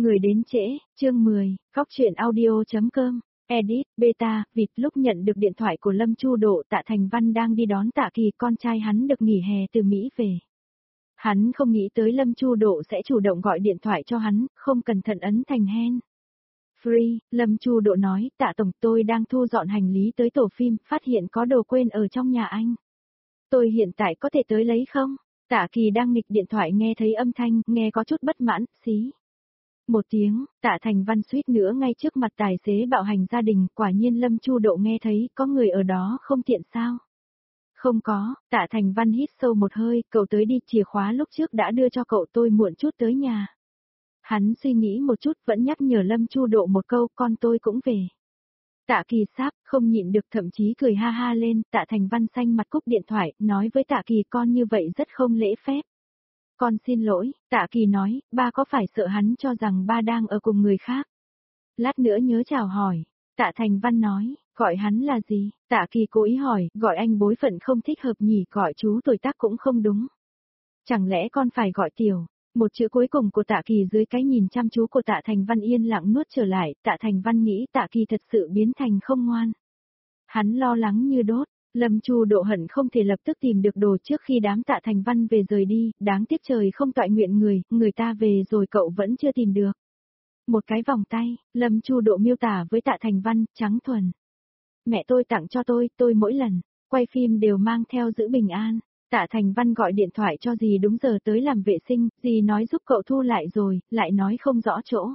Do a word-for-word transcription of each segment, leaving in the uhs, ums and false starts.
Người đến trễ, chương mười, Cóc truyện audio.com, edit, beta, vịt lúc nhận được điện thoại của Lâm Chu Độ, Tạ Thành Văn đang đi đón Tạ Kỳ, con trai hắn được nghỉ hè từ Mỹ về. Hắn không nghĩ tới Lâm Chu Độ sẽ chủ động gọi điện thoại cho hắn, không cẩn thận ấn thành hen. Free, Lâm Chu Độ nói, Tạ Tổng, tôi đang thu dọn hành lý tới tổ phim, phát hiện có đồ quên ở trong nhà anh. Tôi hiện tại có thể tới lấy không? Tạ Kỳ đang nghịch điện thoại nghe thấy âm thanh, nghe có chút bất mãn, xí. Một tiếng, Tạ Thành Văn suýt nữa ngay trước mặt tài xế bạo hành gia đình, quả nhiên Lâm Chu Độ nghe thấy, có người ở đó không tiện sao? Không có, Tạ Thành Văn hít sâu một hơi, cậu tới đi, chìa khóa lúc trước đã đưa cho cậu, tôi muộn chút tới nhà. Hắn suy nghĩ một chút vẫn nhắc nhở Lâm Chu Độ một câu, con tôi cũng về. Tạ Kỳ sáp, không nhịn được thậm chí cười ha ha lên, Tạ Thành Văn xanh mặt cúp điện thoại, nói với Tạ Kỳ con như vậy rất không lễ phép. Con xin lỗi, Tạ Kỳ nói, ba có phải sợ hắn cho rằng ba đang ở cùng người khác? Lát nữa nhớ chào hỏi. Tạ Thành Văn nói, gọi hắn là gì? Tạ Kỳ cố ý hỏi, gọi anh bối phận không thích hợp nhỉ, gọi chú tuổi tác cũng không đúng. Chẳng lẽ con phải gọi Tiểu? Một chữ cuối cùng của Tạ Kỳ dưới cái nhìn chăm chú của Tạ Thành Văn yên lặng nuốt trở lại, Tạ Thành Văn nghĩ Tạ Kỳ thật sự biến thành không ngoan. Hắn lo lắng như đốt. Lâm Chu Độ hận không thể lập tức tìm được đồ trước khi đám Tạ Thành Văn về rời đi, đáng tiếc trời không toại nguyện người, người ta về rồi cậu vẫn chưa tìm được. Một cái vòng tay, Lâm Chu Độ miêu tả với Tạ Thành Văn, trắng thuần. Mẹ tôi tặng cho tôi, tôi mỗi lần quay phim đều mang theo giữ bình an. Tạ Thành Văn gọi điện thoại cho dì đúng giờ tới làm vệ sinh, dì nói giúp cậu thu lại rồi, lại nói không rõ chỗ.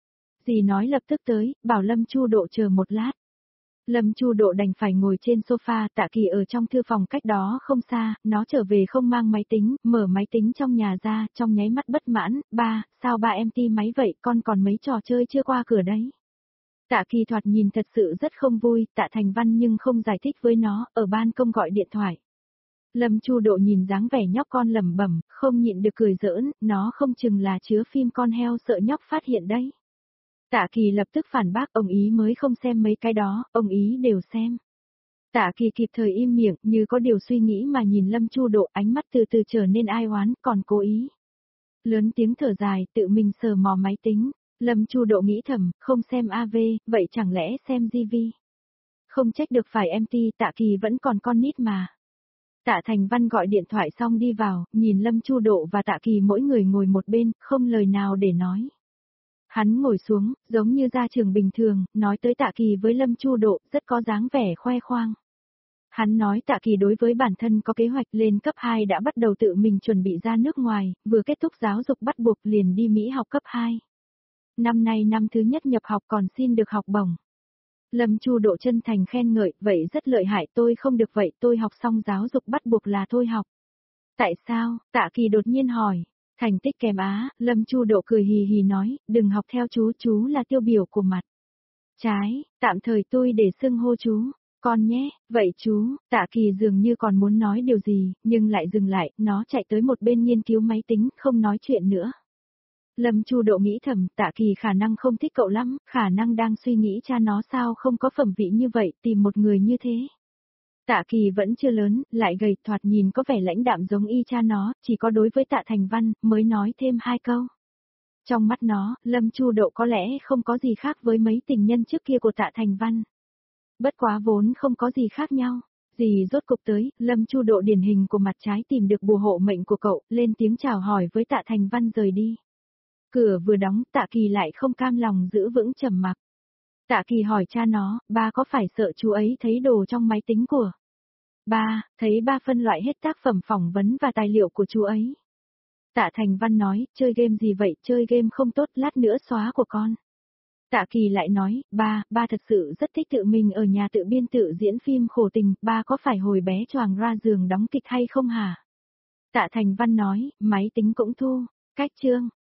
Dì nói lập tức tới, bảo Lâm Chu Độ chờ một lát. Lâm Chu Độ đành phải ngồi trên sofa, Tạ Kỳ ở trong thư phòng cách đó không xa, nó trở về không mang máy tính, mở máy tính trong nhà ra, trong nháy mắt bất mãn, ba, sao ba em ti máy vậy, con còn mấy trò chơi chưa qua cửa đấy. Tạ Kỳ thoạt nhìn thật sự rất không vui, Tạ Thành Văn nhưng không giải thích với nó, ở ban công gọi điện thoại. Lâm Chu Độ nhìn dáng vẻ nhóc con lẩm bẩm, không nhịn được cười giỡn, nó không chừng là chứa phim con heo sợ nhóc phát hiện đấy. Tạ Kỳ lập tức phản bác, ông ý mới không xem mấy cái đó, ông ý đều xem. Tạ Kỳ kịp thời im miệng, như có điều suy nghĩ mà nhìn Lâm Chu Độ, ánh mắt từ từ trở nên ai oán, còn cố ý. Lớn tiếng thở dài, tự mình sờ mò máy tính. Lâm Chu Độ nghĩ thầm, không xem a vê, vậy chẳng lẽ xem gi vê? Không trách được phải em ti, Tạ Kỳ vẫn còn con nít mà. Tạ Thành Văn gọi điện thoại xong đi vào, nhìn Lâm Chu Độ và Tạ Kỳ mỗi người ngồi một bên, không lời nào để nói. Hắn ngồi xuống, giống như ra trường bình thường, nói tới Tạ Kỳ với Lâm Chu Độ, rất có dáng vẻ khoe khoang. Hắn nói Tạ Kỳ đối với bản thân có kế hoạch lên cấp hai đã bắt đầu tự mình chuẩn bị ra nước ngoài, vừa kết thúc giáo dục bắt buộc liền đi Mỹ học cấp hai. Năm nay năm thứ nhất nhập học còn xin được học bổng. Lâm Chu Độ chân thành khen ngợi, vậy rất lợi hại, tôi không được vậy, tôi học xong giáo dục bắt buộc là thôi học. Tại sao? Tạ Kỳ đột nhiên hỏi. Thành tích kém á, Lâm Chu Độ cười hì hì nói, đừng học theo chú, chú là tiêu biểu của mặt. Trái, tạm thời tôi để xưng hô chú, con nhé, vậy chú, Tạ Kỳ dường như còn muốn nói điều gì, nhưng lại dừng lại, nó chạy tới một bên nghiên cứu máy tính, không nói chuyện nữa. Lâm Chu Độ nghĩ thầm, Tạ Kỳ khả năng không thích cậu lắm, khả năng đang suy nghĩ cha nó sao không có phẩm vị như vậy, tìm một người như thế. Tạ Kỳ vẫn chưa lớn, lại gầy, thoạt nhìn có vẻ lãnh đạm giống y cha nó, chỉ có đối với Tạ Thành Văn, mới nói thêm hai câu. Trong mắt nó, Lâm Chu Độ có lẽ không có gì khác với mấy tình nhân trước kia của Tạ Thành Văn. Bất quá vốn không có gì khác nhau. Dì rốt cục tới, Lâm Chu Độ điển hình của mặt trái tìm được bùa hộ mệnh của cậu, lên tiếng chào hỏi với Tạ Thành Văn rời đi. Cửa vừa đóng, Tạ Kỳ lại không cam lòng giữ vững trầm mặc. Tạ Kỳ hỏi cha nó, ba có phải sợ chú ấy thấy đồ trong máy tính của ba, thấy ba phân loại hết tác phẩm phỏng vấn và tài liệu của chú ấy. Tạ Thành Văn nói, chơi game gì vậy, chơi game không tốt, lát nữa xóa của con. Tạ Kỳ lại nói, ba, ba thật sự rất thích tự mình ở nhà tự biên tự diễn phim khổ tình, ba có phải hồi bé choàng ra giường đóng kịch hay không hả? Tạ Thành Văn nói, máy tính cũng thu, cách chương.